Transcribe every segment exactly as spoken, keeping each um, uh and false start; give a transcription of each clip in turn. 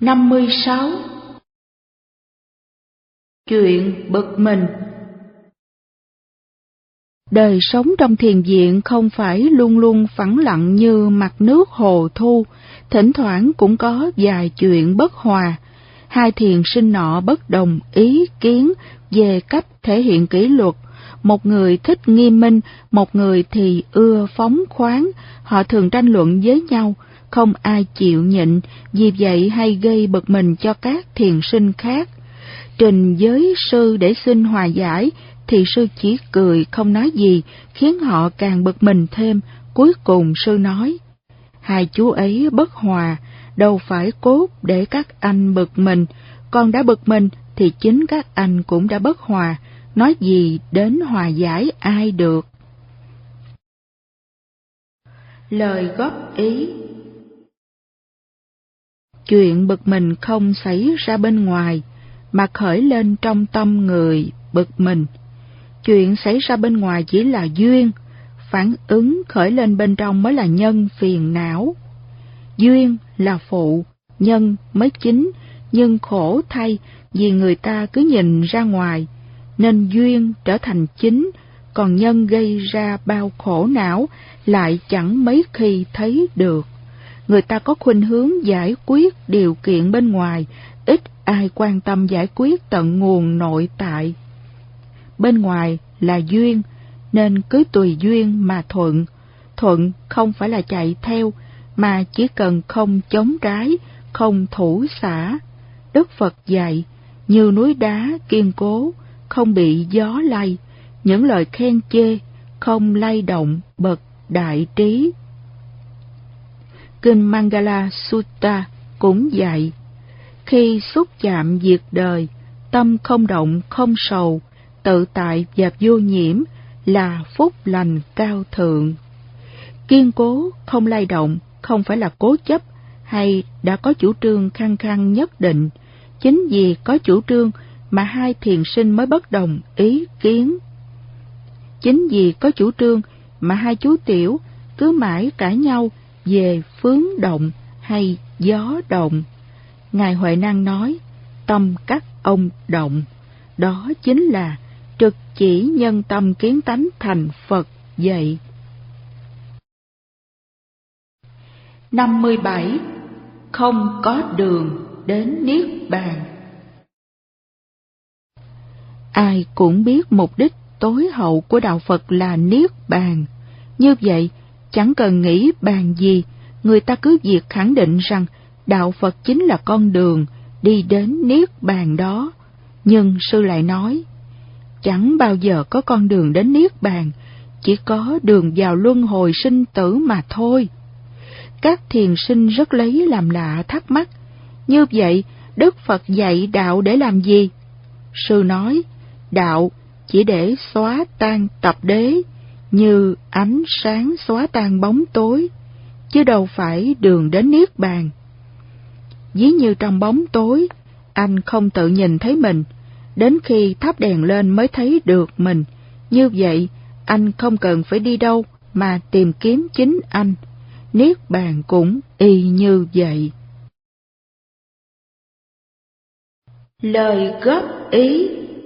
năm mươi sáu. Chuyện bực mình. Đời sống trong thiền viện không phải luôn luôn phẳng lặng như mặt nước hồ thu, thỉnh thoảng cũng có vài chuyện bất hòa. Hai thiền sinh nọ bất đồng ý kiến về cách thể hiện kỷ luật, một người thích nghiêm minh, một người thì ưa phóng khoáng, họ thường tranh luận với nhau, không ai chịu nhịn, vì vậy hay gây bực mình cho các thiền sinh khác. Trình với sư để xin hòa giải, thì sư chỉ cười không nói gì, khiến họ càng bực mình thêm. Cuối cùng sư nói, hai chú ấy bất hòa, đâu phải cốt để các anh bực mình, con đã bực mình thì chính các anh cũng đã bất hòa, nói gì đến hòa giải ai được. Lời góp ý. Chuyện bực mình không xảy ra bên ngoài, mà khởi lên trong tâm người bực mình. Chuyện xảy ra bên ngoài chỉ là duyên, phản ứng khởi lên bên trong mới là nhân phiền não. Duyên là phụ, nhân mới chính, nhưng khổ thay vì người ta cứ nhìn ra ngoài, nên duyên trở thành chính, còn nhân gây ra bao khổ não lại chẳng mấy khi thấy được. Người ta có khuynh hướng giải quyết điều kiện bên ngoài, ít ai quan tâm giải quyết tận nguồn nội tại. Bên ngoài là duyên, nên cứ tùy duyên mà thuận. Thuận không phải là chạy theo, mà chỉ cần không chống trái, không thủ xả. Đức Phật dạy, như núi đá kiên cố, không bị gió lay, những lời khen chê, không lay động bậc đại trí. Kinh Mangala Sutta cũng dạy, khi xúc chạm việc đời, tâm không động không sầu, tự tại và vô nhiễm là phúc lành cao thượng. Kiên cố không lay động không phải là cố chấp hay đã có chủ trương khăng khăng nhất định, chính vì có chủ trương mà hai thiền sinh mới bất đồng ý kiến. Chính vì có chủ trương mà hai chú tiểu cứ mãi cãi nhau về phướng động hay gió động. Ngài Huệ Năng nói, tâm các ông động, đó chính là trực chỉ nhân tâm kiến tánh thành Phật vậy. năm mươi bảy. Không có đường đến Niết Bàn. Ai cũng biết mục đích tối hậu của Đạo Phật là Niết Bàn. Như vậy, chẳng cần nghĩ bàn gì, người ta cứ việc khẳng định rằng Đạo Phật chính là con đường đi đến Niết Bàn đó. Nhưng sư lại nói, chẳng bao giờ có con đường đến Niết Bàn, chỉ có đường vào luân hồi sinh tử mà thôi. Các thiền sinh rất lấy làm lạ thắc mắc, như vậy Đức Phật dạy đạo để làm gì? Sư nói, đạo chỉ để xóa tan tập đế, như ánh sáng xóa tan bóng tối, chứ đâu phải đường đến Niết Bàn. Ví như trong bóng tối, anh không tự nhìn thấy mình, đến khi thắp đèn lên mới thấy được mình. Như vậy, anh không cần phải đi đâu mà tìm kiếm chính anh. Niết Bàn cũng y như vậy. Lời góp ý.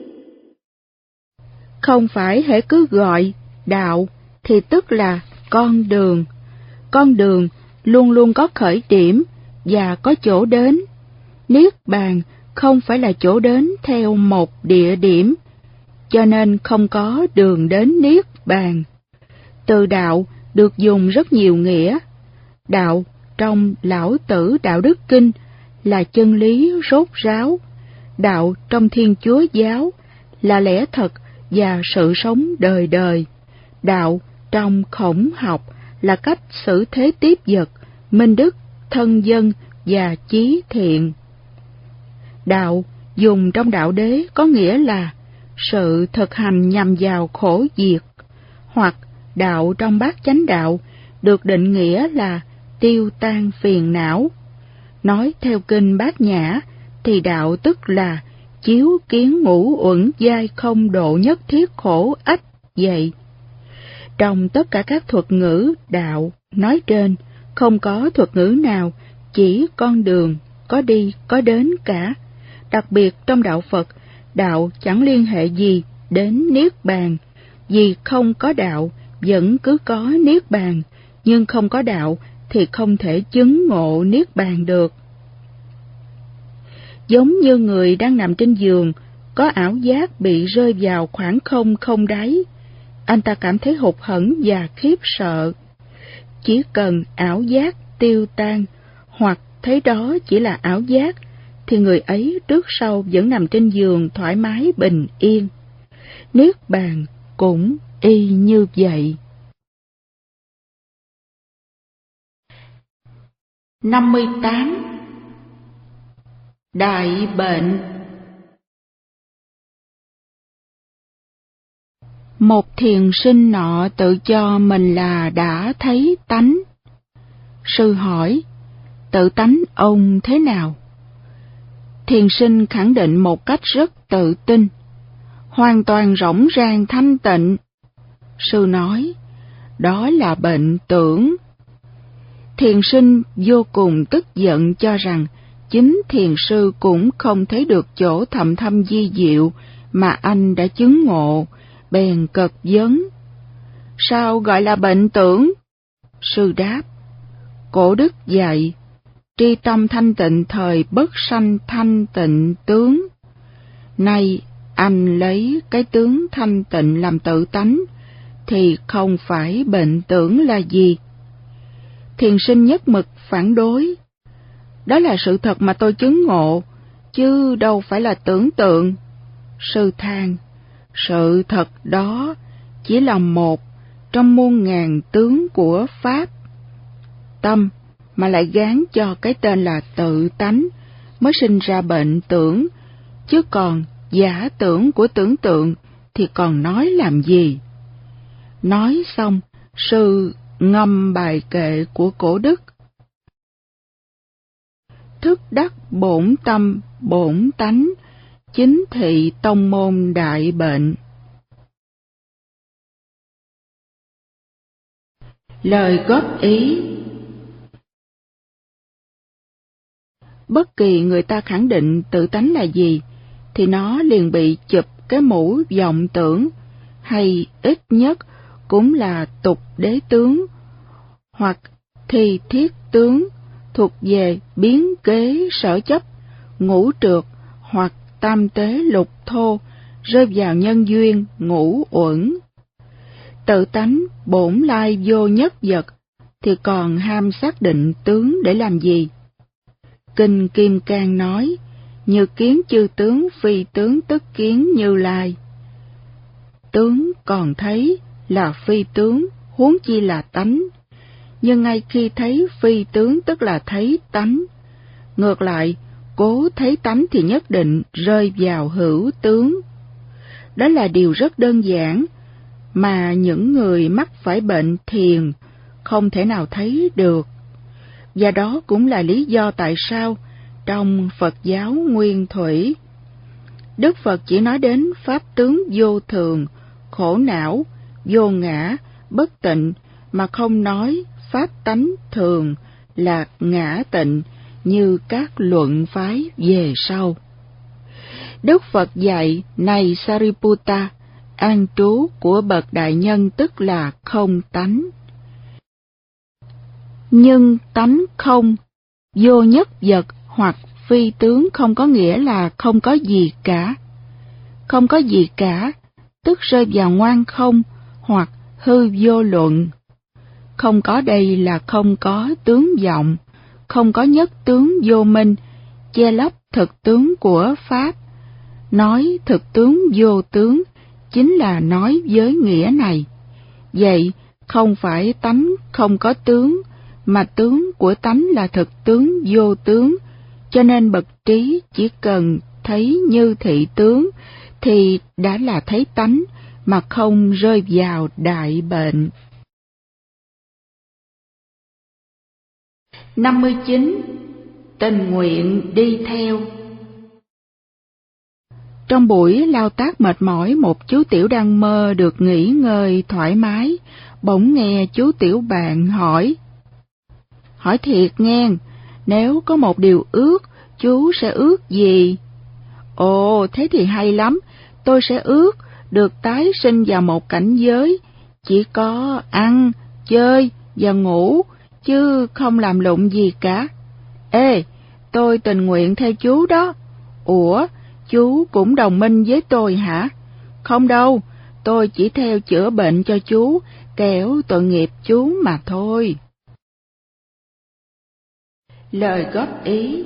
Không phải hễ cứ gọi đạo thì tức là con đường. Con đường luôn luôn có khởi điểm và có chỗ đến. Niết Bàn không phải là chỗ đến theo một địa điểm, cho nên không có đường đến Niết Bàn. Từ đạo được dùng rất nhiều nghĩa. Đạo trong Lão Tử Đạo Đức Kinh là chân lý rốt ráo. Đạo trong Thiên Chúa Giáo là lẽ thật và sự sống đời đời. Đạo trong Khổng học là cách xử thế tiếp vật, minh đức, thân dân và chí thiện. Đạo dùng trong Đạo Đế có nghĩa là sự thực hành nhằm vào khổ diệt, hoặc đạo trong Bát Chánh Đạo được định nghĩa là tiêu tan phiền não. Nói theo kinh Bát Nhã thì đạo tức là chiếu kiến ngũ uẩn giai không độ nhất thiết khổ ách vậy. Trong tất cả các thuật ngữ đạo nói trên, không có thuật ngữ nào chỉ con đường có đi có đến cả. Đặc biệt trong đạo Phật, đạo chẳng liên hệ gì đến Niết Bàn, vì không có đạo vẫn cứ có Niết Bàn, nhưng không có đạo thì không thể chứng ngộ Niết Bàn được. Giống như người đang nằm trên giường, có ảo giác bị rơi vào khoảng không không đáy, anh ta cảm thấy hụt hẫng và khiếp sợ. Chỉ cần ảo giác tiêu tan, hoặc thấy đó chỉ là ảo giác, thì người ấy trước sau vẫn nằm trên giường thoải mái bình yên. Niết Bàn cũng y như vậy. năm mươi tám. Đại bệnh. Một thiền sinh nọ tự cho mình là đã thấy tánh. Sư hỏi, tự tánh ông thế nào? Thiền sinh khẳng định một cách rất tự tin, hoàn toàn rỗng rang thanh tịnh. Sư nói, đó là bệnh tưởng. Thiền sinh vô cùng tức giận, cho rằng chính thiền sư cũng không thấy được chỗ thầm thâm vi diệu mà anh đã chứng ngộ, bèn cật vấn. Sao gọi là bệnh tưởng? Sư đáp, Cổ đức dạy, tri tâm thanh tịnh thời bất sanh thanh tịnh tướng. Nay anh lấy cái tướng thanh tịnh làm tự tánh, thì không phải bệnh tưởng là gì? Thiền sinh nhất mực phản đối. Đó là sự thật mà tôi chứng ngộ, chứ đâu phải là tưởng tượng. Sư than, sự thật đó chỉ là một trong muôn ngàn tướng của Pháp. Tâm mà lại gán cho cái tên là tự tánh, mới sinh ra bệnh tưởng, chứ còn giả tưởng của tưởng tượng thì còn nói làm gì? Nói xong, sư ngâm bài kệ của Cổ đức. Thức đắc bổn tâm bổn tánh, chính thị tông môn đại bệnh. Lời góp ý. Bất kỳ người ta khẳng định tự tánh là gì, thì nó liền bị chụp cái mũ vọng tưởng, hay ít nhất cũng là tục đế tướng, hoặc thi thiết tướng, thuộc về biến kế sở chấp, ngũ trượt, hoặc tam tế lục thô, rơi vào nhân duyên ngũ uẩn. Tự tánh bổn lai vô nhất vật, thì còn ham xác định tướng để làm gì? Kinh Kim Cang nói, như kiến chư tướng phi tướng tức kiến Như Lai. Tướng còn thấy là phi tướng, huống chi là tánh. Nhưng ngay khi thấy phi tướng tức là thấy tánh. Ngược lại, cố thấy tánh thì nhất định rơi vào hữu tướng. Đó là điều rất đơn giản, mà những người mắc phải bệnh thiền không thể nào thấy được. Và đó cũng là lý do tại sao trong Phật giáo nguyên thủy, Đức Phật chỉ nói đến pháp tướng vô thường, khổ não, vô ngã, bất tịnh, mà không nói pháp tánh thường, lạc, ngã, tịnh như các luận phái về sau. Đức Phật dạy, này Sariputta, an trú của bậc đại nhân tức là không tánh. Nhưng tánh không, vô nhất vật hoặc phi tướng không có nghĩa là không có gì cả. Không có gì cả, tức rơi vào ngoan không hoặc hư vô luận. Không có đây là không có tướng vọng, không có nhất tướng vô minh, che lấp thực tướng của Pháp. Nói thực tướng vô tướng chính là nói với nghĩa này. Vậy không phải tánh không có tướng, mà tướng của tánh là thực tướng vô tướng, cho nên bậc trí chỉ cần thấy như thị tướng thì đã là thấy tánh, mà không rơi vào đại bệnh. năm mươi chín. Tình nguyện đi theo. Trong buổi lao tác mệt mỏi, một chú tiểu đang mơ được nghỉ ngơi thoải mái, bỗng nghe chú tiểu bạn hỏi. Hỏi thiệt nghe, nếu có một điều ước chú sẽ ước gì? Ồ, thế thì hay lắm, tôi sẽ ước được tái sinh vào một cảnh giới, chỉ có ăn, chơi và ngủ, chứ không làm lụng gì cả. Ê, tôi tình nguyện theo chú đó. Ủa, chú cũng đồng minh với tôi hả? Không đâu, tôi chỉ theo chữa bệnh cho chú, kéo tội nghiệp chú mà thôi. Lời góp ý.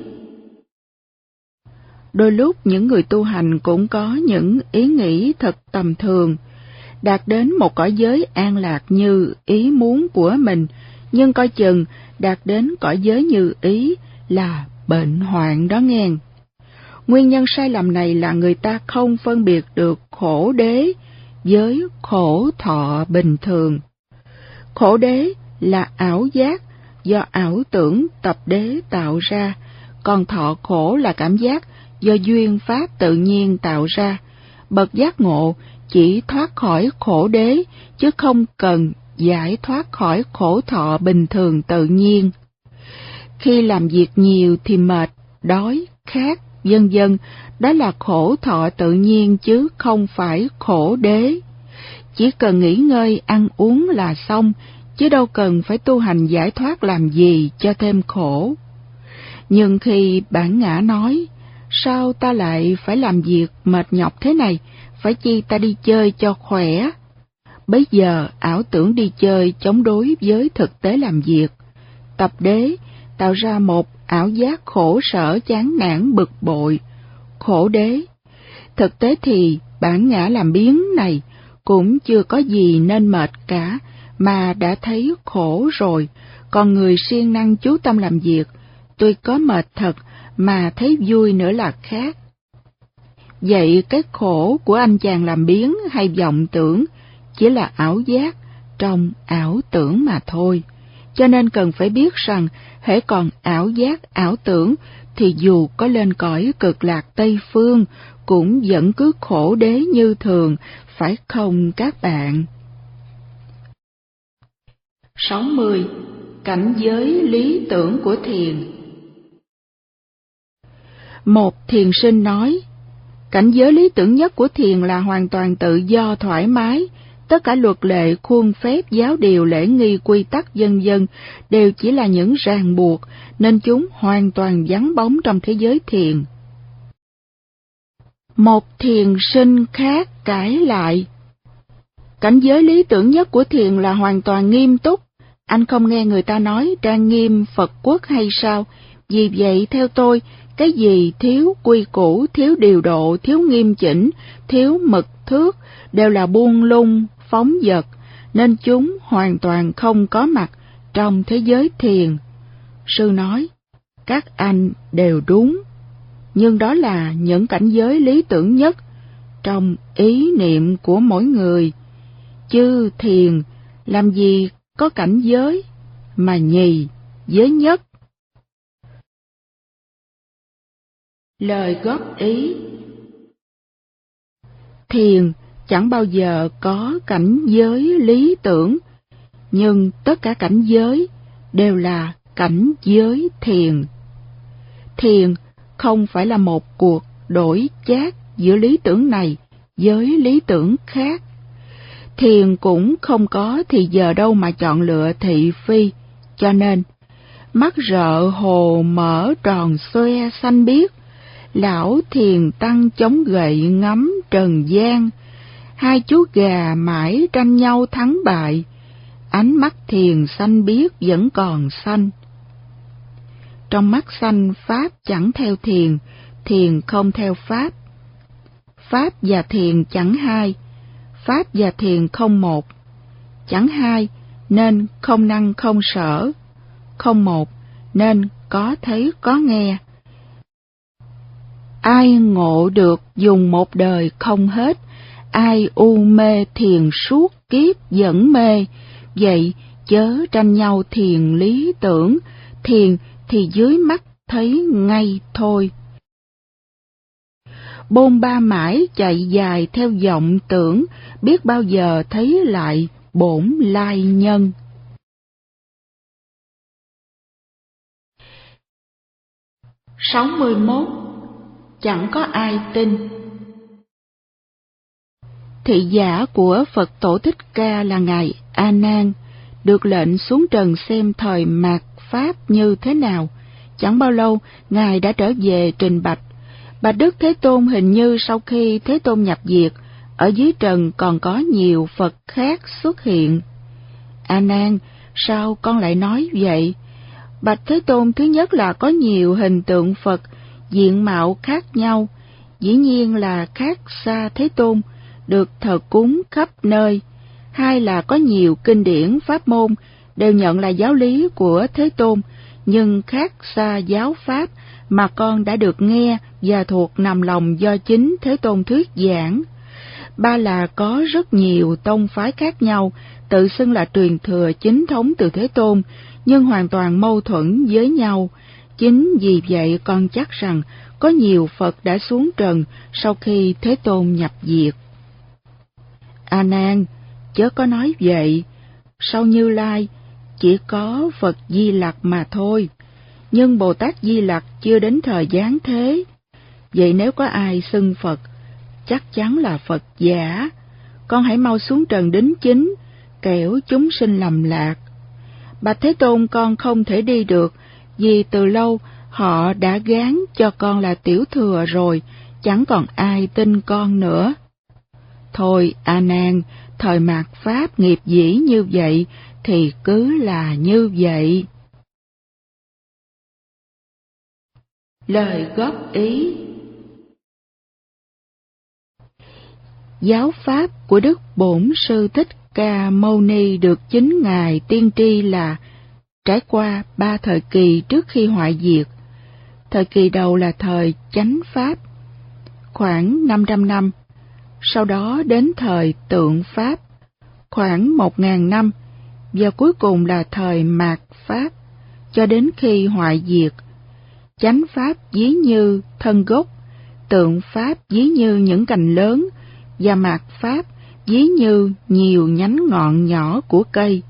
Đôi lúc những người tu hành cũng có những ý nghĩ thật tầm thường, đạt đến một cõi giới an lạc như ý muốn của mình, nhưng coi chừng đạt đến cõi giới như ý là bệnh hoạn đó nghe. Nguyên nhân sai lầm này là người ta không phân biệt được khổ đế với khổ thọ bình thường. Khổ đế là ảo giác do ảo tưởng tập đế tạo ra, còn thọ khổ là cảm giác do duyên pháp tự nhiên tạo ra. Bậc giác ngộ chỉ thoát khỏi khổ đế, chứ không cần giải thoát khỏi khổ thọ bình thường tự nhiên. Khi làm việc nhiều thì mệt, đói, khát, vân vân, đó là khổ thọ tự nhiên chứ không phải khổ đế. Chỉ cần nghỉ ngơi, ăn uống là xong, chứ đâu cần phải tu hành giải thoát làm gì cho thêm khổ. Nhưng khi bản ngã nói, sao ta lại phải làm việc mệt nhọc thế này, phải chi ta đi chơi cho khỏe? Bấy giờ ảo tưởng đi chơi chống đối với thực tế làm việc. Tập đế tạo ra một ảo giác khổ sở chán nản bực bội. Khổ đế. Thực tế thì bản ngã làm biếng này cũng chưa có gì nên mệt cả, mà đã thấy khổ rồi. Còn người siêng năng chú tâm làm việc, tuy có mệt thật mà thấy vui nữa là khác. Vậy cái khổ của anh chàng làm biếng hay vọng tưởng chỉ là ảo giác trong ảo tưởng mà thôi. Cho nên cần phải biết rằng hễ còn ảo giác, ảo tưởng thì dù có lên cõi cực lạc Tây Phương cũng vẫn cứ khổ đế như thường, phải không các bạn? sáu mươi. Cảnh giới lý tưởng của thiền. Một thiền sinh nói, cảnh giới lý tưởng nhất của thiền là hoàn toàn tự do thoải mái, tất cả luật lệ, khuôn phép, giáo điều, lễ nghi, quy tắc vân vân đều chỉ là những ràng buộc, nên chúng hoàn toàn vắng bóng trong thế giới thiền. Một thiền sinh khác cãi lại, cảnh giới lý tưởng nhất của thiền là hoàn toàn nghiêm túc. Anh không nghe người ta nói trang nghiêm Phật quốc hay sao? Vì vậy theo tôi, cái gì thiếu quy củ, thiếu điều độ, thiếu nghiêm chỉnh, thiếu mực thước đều là buông lung, phóng dật, nên chúng hoàn toàn không có mặt trong thế giới thiền. Sư nói, các anh đều đúng, nhưng đó là những cảnh giới lý tưởng nhất trong ý niệm của mỗi người. Chứ thiền làm gì có cảnh giới mà nhì giới nhất. Lời góp ý. Thiền chẳng bao giờ có cảnh giới lý tưởng, nhưng tất cả cảnh giới đều là cảnh giới thiền. Thiền không phải là một cuộc đổi chác giữa lý tưởng này với lý tưởng khác. Thiền cũng không có thì giờ đâu mà chọn lựa thị phi, cho nên mắt rợ hồ mở tròn xoe xanh biếc, lão thiền tăng chống gậy ngắm trần gian, hai chú gà mãi tranh nhau thắng bại, ánh mắt thiền xanh biếc vẫn còn xanh. Trong mắt xanh, pháp chẳng theo thiền, thiền không theo pháp. Pháp và thiền chẳng hai, pháp và thiền không một. Chẳng hai nên không năng không sở, không một nên có thấy có nghe. Ai ngộ được dùng một đời không hết, ai u mê thiền suốt kiếp vẫn mê. Vậy chớ tranh nhau thiền lý tưởng, thiền thì dưới mắt thấy ngay thôi. Bôn ba mãi chạy dài theo vọng tưởng, biết bao giờ thấy lại bổn lai nhân. sáu mươi mốt. Chẳng có ai tin. Thị giả của Phật Tổ Thích Ca là Ngài A Nan, được lệnh xuống trần xem thời mạt Pháp như thế nào. Chẳng bao lâu, Ngài đã trở về trình bạch: Bạch Đức Thế Tôn, hình như sau khi Thế Tôn nhập diệt, ở dưới trần còn có nhiều Phật khác xuất hiện. A Nan, sao con lại nói vậy? Bạch Thế Tôn, thứ nhất là có nhiều hình tượng Phật, diện mạo khác nhau, dĩ nhiên là khác xa Thế Tôn, được thờ cúng khắp nơi. Hai là có nhiều kinh điển pháp môn, đều nhận là giáo lý của Thế Tôn, nhưng khác xa giáo pháp mà con đã được nghe và thuộc nằm lòng do chính Thế Tôn thuyết giảng. Ba là có rất nhiều tông phái khác nhau, tự xưng là truyền thừa chính thống từ Thế Tôn, nhưng hoàn toàn mâu thuẫn với nhau. Chính vì vậy con chắc rằng có nhiều Phật đã xuống trần sau khi Thế Tôn nhập diệt. A Nan, chớ có nói vậy. Sau Như Lai chỉ có Phật Di Lặc mà thôi, nhưng Bồ Tát Di Lặc chưa đến thời giáng thế. Vậy nếu có ai xưng Phật, chắc chắn là Phật giả. Con hãy mau xuống trần đính chính, kẻo chúng sinh lầm lạc. Bạch Thế Tôn, con không thể đi được, vì từ lâu họ đã gán cho con là tiểu thừa rồi, chẳng còn ai tin con nữa. Thôi A Nan, thời mạt Pháp nghiệp dĩ như vậy thì cứ là như vậy. Lời góp ý. Giáo pháp của Đức Bổn Sư Thích Ca Mâu Ni được chính Ngài tiên tri là trải qua ba thời kỳ trước khi hoại diệt. Thời kỳ đầu là thời chánh pháp, khoảng năm trăm năm, sau đó đến thời tượng pháp, khoảng một ngàn năm, và cuối cùng là thời mạt pháp, cho đến khi hoại diệt. Chánh pháp ví như thân gốc, tượng pháp ví như những cành lớn, và mạt pháp ví như nhiều nhánh ngọn nhỏ của cây.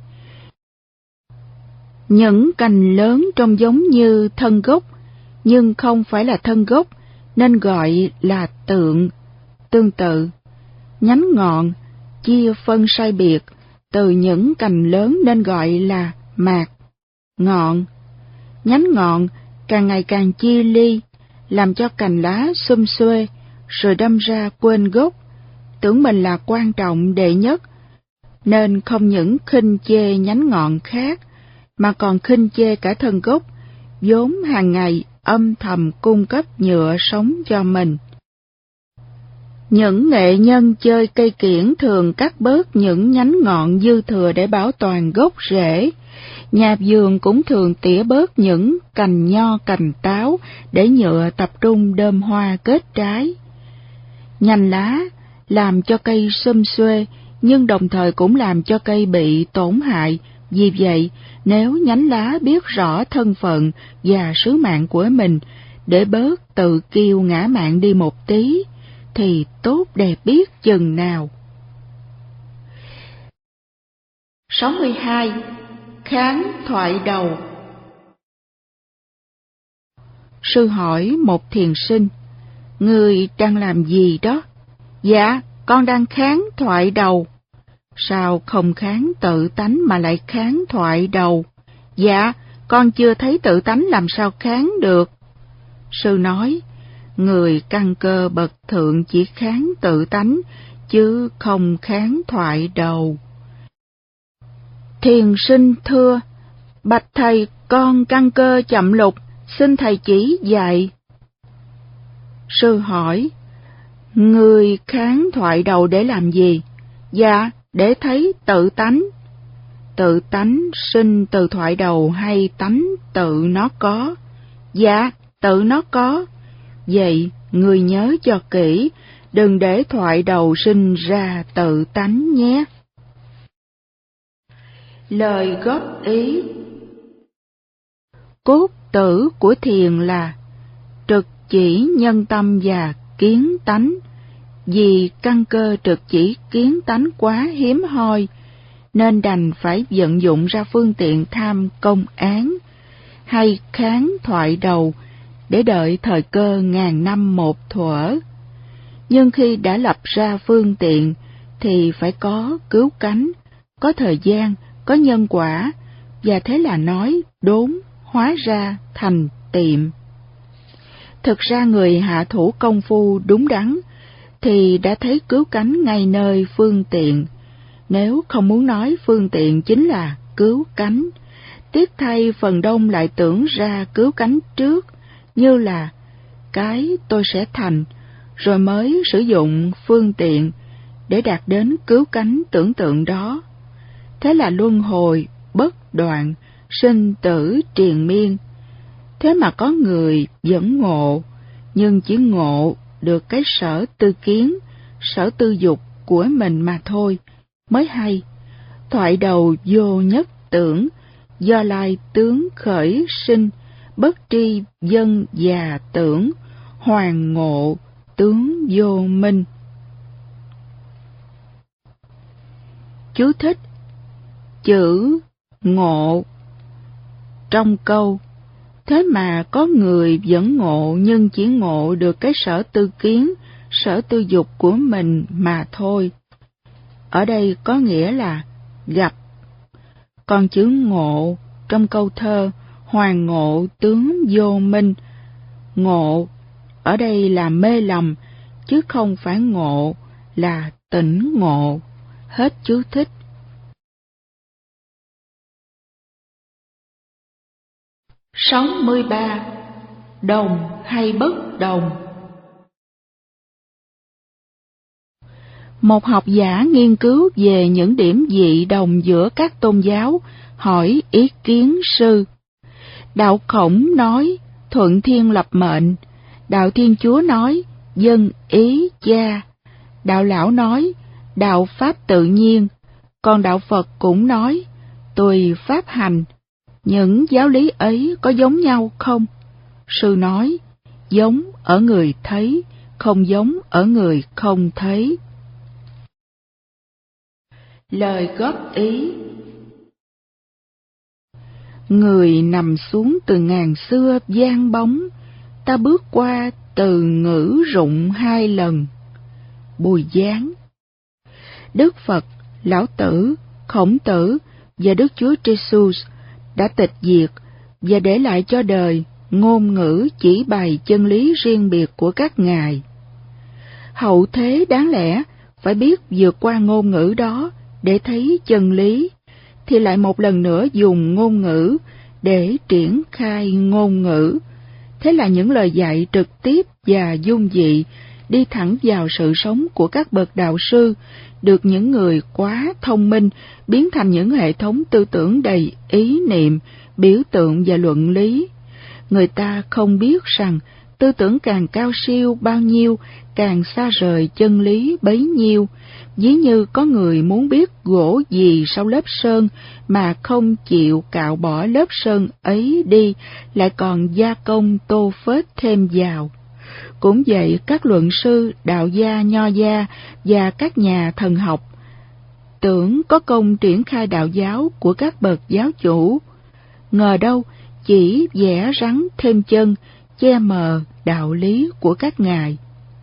Những cành lớn trông giống như thân gốc, nhưng không phải là thân gốc, nên gọi là tượng. Tương tự, nhánh ngọn chia phân sai biệt từ những cành lớn nên gọi là mạt ngọn. Nhánh ngọn càng ngày càng chia ly, làm cho cành lá xum xuê, rồi đâm ra quên gốc, tưởng mình là quan trọng đệ nhất, nên không những khinh chê nhánh ngọn khác, mà còn khinh chê cả thân gốc, vốn hàng ngày âm thầm cung cấp nhựa sống cho mình. Những nghệ nhân chơi cây kiểng thường cắt bớt những nhánh ngọn dư thừa để bảo toàn gốc rễ. Nhà vườn cũng thường tỉa bớt những cành nho cành táo để nhựa tập trung đơm hoa kết trái. Nhành lá làm cho cây xum xuê, nhưng đồng thời cũng làm cho cây bị tổn hại. Vì vậy, nếu nhánh lá biết rõ thân phận và sứ mạng của mình, để bớt tự kiêu ngã mạn đi một tí, thì tốt đẹp biết chừng nào. sáu mươi hai. Kháng thoại đầu. Sư hỏi một thiền sinh: Người đang làm gì đó? Dạ, con đang kháng thoại đầu. Sao không kháng tự tánh mà lại kháng thoại đầu? Dạ, con chưa thấy tự tánh làm sao kháng được. Sư nói: Người căn cơ bậc thượng chỉ kháng tự tánh, chứ không kháng thoại đầu. Thiền sinh thưa: Bạch thầy, con căn cơ chậm lục, xin thầy chỉ dạy. Sư hỏi: Người kháng thoại đầu để làm gì? Dạ, để thấy tự tánh. Tự tánh sinh từ thoại đầu hay tánh tự nó có? Dạ, tự nó có. Vậy, người nhớ cho kỹ, đừng để thoại đầu sinh ra tự tánh nhé. Lời góp ý. Cốt tử của thiền là trực chỉ nhân tâm và kiến tánh. Vì căn cơ trực chỉ kiến tánh quá hiếm hoi, nên đành phải vận dụng ra phương tiện tham công án, hay kháng thoại đầu, để đợi thời cơ ngàn năm một thuở. Nhưng khi đã lập ra phương tiện thì phải có cứu cánh, có thời gian, có nhân quả, và thế là nói đốn hóa ra thành tiệm. Thực ra người hạ thủ công phu đúng đắn thì đã thấy cứu cánh ngay nơi phương tiện, nếu không muốn nói phương tiện chính là cứu cánh. Tiếc thay phần đông lại tưởng ra cứu cánh trước, như là cái tôi sẽ thành, rồi mới sử dụng phương tiện để đạt đến cứu cánh tưởng tượng đó. Thế là luân hồi bất đoạn, sinh tử triền miên. Thế mà có người vẫn ngộ, nhưng chỉ ngộ được cái sở tư kiến, sở tư dục của mình mà thôi, mới hay. Thoại đầu vô nhất tưởng, do lai tướng khởi sinh, bất tri dân già tưởng, hoàng ngộ tướng vô minh. Chú thích: chữ ngộ trong câu thế mà có người vẫn ngộ, nhưng chỉ ngộ được cái sở tư kiến, sở tư dục của mình mà thôi. Ở đây có nghĩa là gặp. Còn chữ ngộ trong câu thơ hoàng ngộ tướng vô minh, ngộ ở đây là mê lầm, chứ không phải ngộ là tỉnh ngộ. Hết chú thích. sáu mươi ba. Đồng hay bất đồng? Một học giả nghiên cứu về những điểm dị đồng giữa các tôn giáo, hỏi ý kiến sư. Đạo Khổng nói thuận thiên lập mệnh, đạo Thiên Chúa nói dân ý cha, đạo Lão nói đạo pháp tự nhiên, còn đạo Phật cũng nói tùy pháp hành. Những giáo lý ấy có giống nhau không? Sư nói, giống ở người thấy, không giống ở người không thấy. Lời góp ý: người nằm xuống từ ngàn xưa giang bóng, ta bước qua từ ngữ rụng hai lần. Bùi Giáng. Đức Phật, Lão Tử, Khổng Tử và Đức Chúa Jesus đã tịch diệt và để lại cho đời ngôn ngữ chỉ bày chân lý riêng biệt của các ngài. Hậu thế đáng lẽ phải biết vượt qua ngôn ngữ đó để thấy chân lý, thì lại một lần nữa dùng ngôn ngữ để triển khai ngôn ngữ. Thế là những lời dạy trực tiếp và dung dị đi thẳng vào sự sống của các bậc đạo sư, được những người quá thông minh biến thành những hệ thống tư tưởng đầy ý niệm, biểu tượng và luận lý. Người ta không biết rằng tư tưởng càng cao siêu bao nhiêu, càng xa rời chân lý bấy nhiêu. Ví như có người muốn biết gỗ gì sau lớp sơn mà không chịu cạo bỏ lớp sơn ấy đi, lại còn gia công tô phết thêm vào. Cũng vậy, các luận sư, đạo gia, nho gia và các nhà thần học tưởng có công triển khai đạo giáo của các bậc giáo chủ, ngờ đâu chỉ vẽ rắn thêm chân, che mờ đạo lý của các ngài.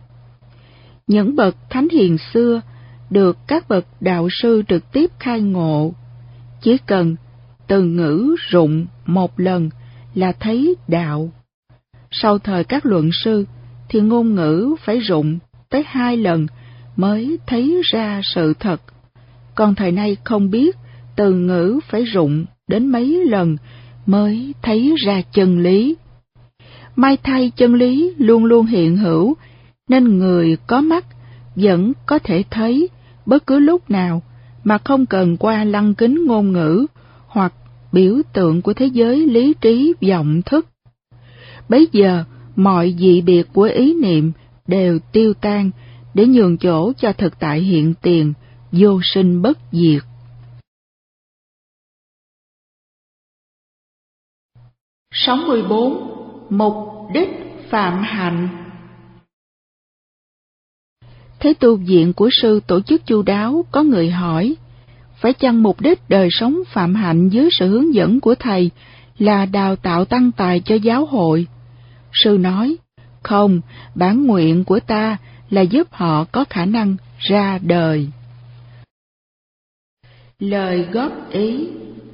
Những bậc thánh hiền xưa được các bậc đạo sư trực tiếp khai ngộ, chỉ cần từ ngữ rụng một lần là thấy đạo. Sau thời các luận sư thì ngôn ngữ phải rụng tới hai lần mới thấy ra sự thật. Còn thời nay không biết từ ngữ phải rụng đến mấy lần mới thấy ra chân lý. May thay chân lý luôn luôn hiện hữu, nên người có mắt vẫn có thể thấy bất cứ lúc nào mà không cần qua lăng kính ngôn ngữ hoặc biểu tượng của thế giới lý trí vọng thức. Bấy giờ mọi dị biệt của ý niệm đều tiêu tan để nhường chỗ cho thực tại hiện tiền, vô sinh bất diệt. sáu mươi bốn. Mục đích phạm hạnh. Thế tu viện của sư tổ chức chu đáo, có người hỏi, phải chăng mục đích đời sống phạm hạnh dưới sự hướng dẫn của thầy là đào tạo tăng tài cho giáo hội? Sư nói, không, bản nguyện của ta là giúp họ có khả năng ra đời. Lời góp ý.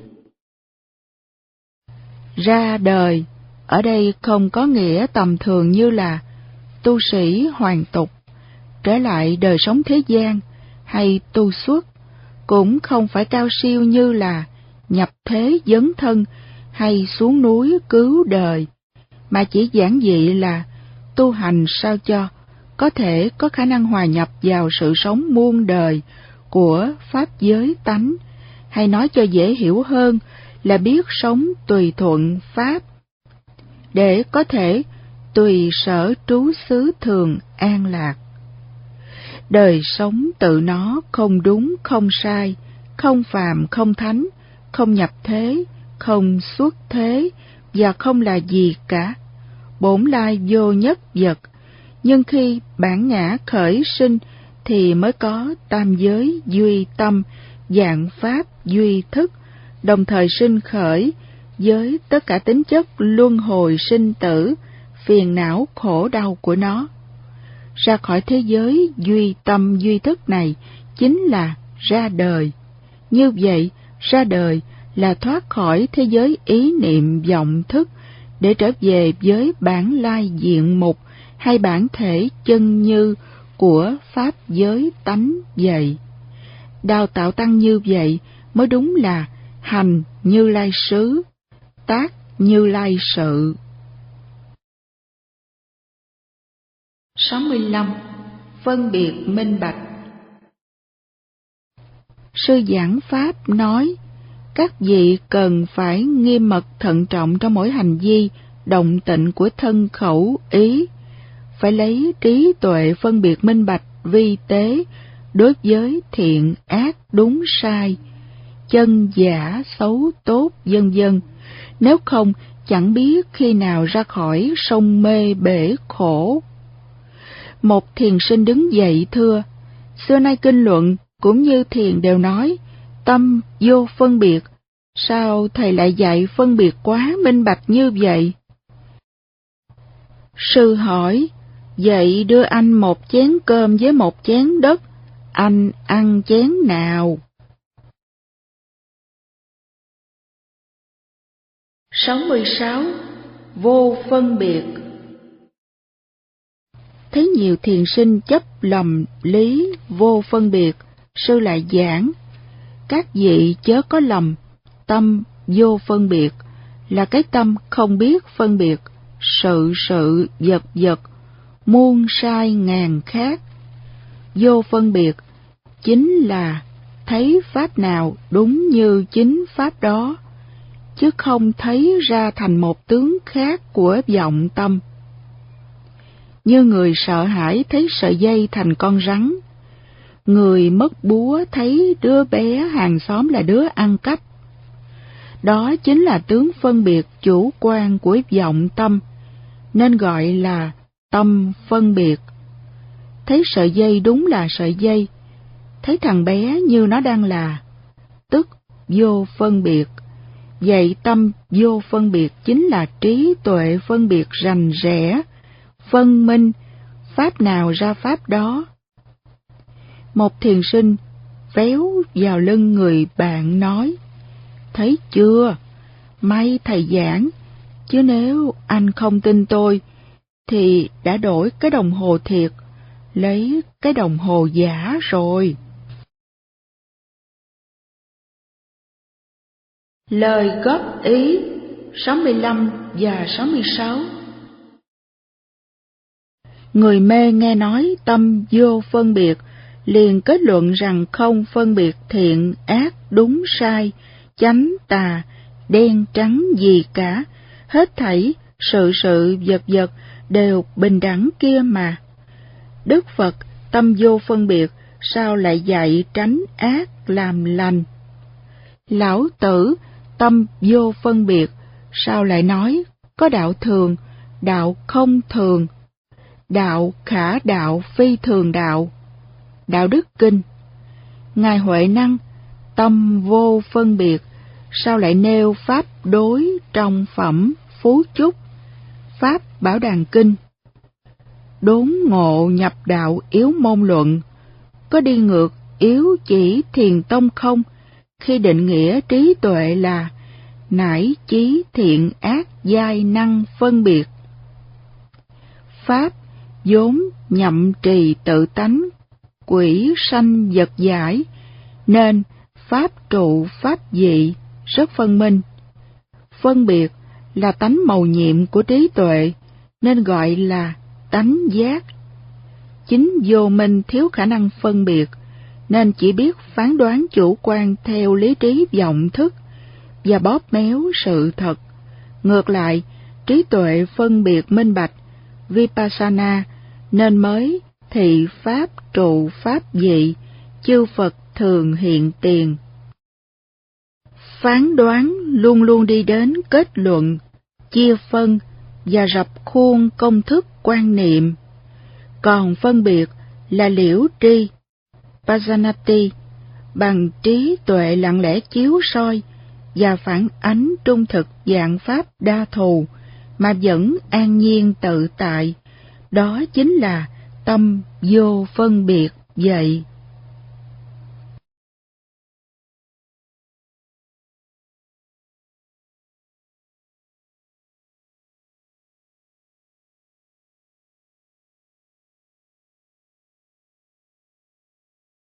Ra đời, ở đây không có nghĩa tầm thường như là tu sĩ hoàn tục, trở lại đời sống thế gian, hay tu xuất, cũng không phải cao siêu như là nhập thế dấn thân hay xuống núi cứu đời, mà chỉ giản dị là tu hành sao cho có thể có khả năng hòa nhập vào sự sống muôn đời của pháp giới tánh, hay nói cho dễ hiểu hơn là biết sống tùy thuận pháp, để có thể tùy sở trú xứ thường an lạc. Đời sống tự nó không đúng không sai, không phàm không thánh, không nhập thế, không xuất thế, và không là gì cả, bổn lai vô nhất vật. Nhưng khi bản ngã khởi sinh thì mới có tam giới duy tâm, vạn pháp duy thức, đồng thời sinh khởi với tất cả tính chất luân hồi sinh tử, phiền não khổ đau của nó. Ra khỏi thế giới duy tâm duy thức này chính là ra đời. Như vậy, ra đời là thoát khỏi thế giới ý niệm vọng thức để trở về với bản lai diện mục hay bản thể chân như của pháp giới tánh vậy. Đào tạo tăng như vậy mới đúng là hành Như Lai xứ, tác Như Lai sự. sáu mươi lăm. Phân biệt minh bạch. Sư giảng pháp nói, các vị cần phải nghiêm mật thận trọng trong mỗi hành vi, động tịnh của thân khẩu ý, phải lấy trí tuệ phân biệt minh bạch vi tế đối với thiện ác đúng sai, chân giả xấu tốt vân vân. Nếu không, chẳng biết khi nào ra khỏi sông mê bể khổ. Một thiền sinh đứng dậy thưa, xưa nay kinh luận cũng như thiền đều nói tâm vô phân biệt, sao thầy lại dạy phân biệt quá minh bạch như vậy? Sư hỏi, vậy đưa anh một chén cơm với một chén đất, anh ăn chén nào? sáu mươi sáu. Vô phân biệt. Thấy nhiều thiền sinh chấp lầm lý vô phân biệt, sư lại giảng, các vị chớ có lầm, tâm vô phân biệt là cái tâm không biết phân biệt sự sự vật vật, muôn sai ngàn khác. Vô phân biệt chính là thấy pháp nào đúng như chính pháp đó, chứ không thấy ra thành một tướng khác của vọng tâm. Như người sợ hãi thấy sợi dây thành con rắn, người mất búa thấy đứa bé hàng xóm là đứa ăn cắp. Đó chính là tướng phân biệt chủ quan của vọng tâm, nên gọi là tâm phân biệt. Thấy sợi dây đúng là sợi dây, thấy thằng bé như nó đang là, tức vô phân biệt. Vậy tâm vô phân biệt chính là trí tuệ phân biệt rành rẽ, phân minh, pháp nào ra pháp đó. Một thiền sinh véo vào lưng người bạn nói, thấy chưa, may thầy giảng, chứ nếu anh không tin tôi, thì đã đổi cái đồng hồ thiệt, lấy cái đồng hồ giả rồi. Lời góp ý sáu mươi lăm và sáu mươi sáu. Người mê nghe nói tâm vô phân biệt, liền kết luận rằng không phân biệt thiện ác đúng sai, chánh tà, đen trắng gì cả, hết thảy sự sự vật vật đều bình đẳng kia mà. Đức Phật tâm vô phân biệt, sao lại dạy tránh ác làm lành? Lão Tử tâm vô phân biệt, sao lại nói có đạo thường, đạo không thường, đạo khả đạo phi thường đạo? Đạo Đức Kinh. Ngài Huệ Năng tâm vô phân biệt, sao lại nêu pháp đối trong phẩm Phú Chúc? Pháp Bảo Đàn Kinh. Đốn ngộ nhập đạo yếu môn luận, có đi ngược yếu chỉ thiền tông không, khi định nghĩa trí tuệ là nải chí thiện ác giai năng phân biệt. Pháp vốn nhậm trì tự tánh, quỷ sanh vật giải, nên pháp trụ pháp dị rất phân minh. Phân biệt là tánh mầu nhiệm của trí tuệ, nên gọi là tánh giác. Chính vô minh thiếu khả năng phân biệt, nên chỉ biết phán đoán chủ quan theo lý trí vọng thức và bóp méo sự thật. Ngược lại, trí tuệ phân biệt minh bạch, Vipassana, nên mới thị pháp trụ pháp dị, chư Phật thường hiện tiền. Phán đoán luôn luôn đi đến kết luận, chia phân và rập khuôn công thức quan niệm. Còn phân biệt là liễu tri, Pajanati, bằng trí tuệ lặng lẽ chiếu soi và phản ánh trung thực dạng pháp đa thù mà vẫn an nhiên tự tại. Đó chính là tâm vô phân biệt vậy.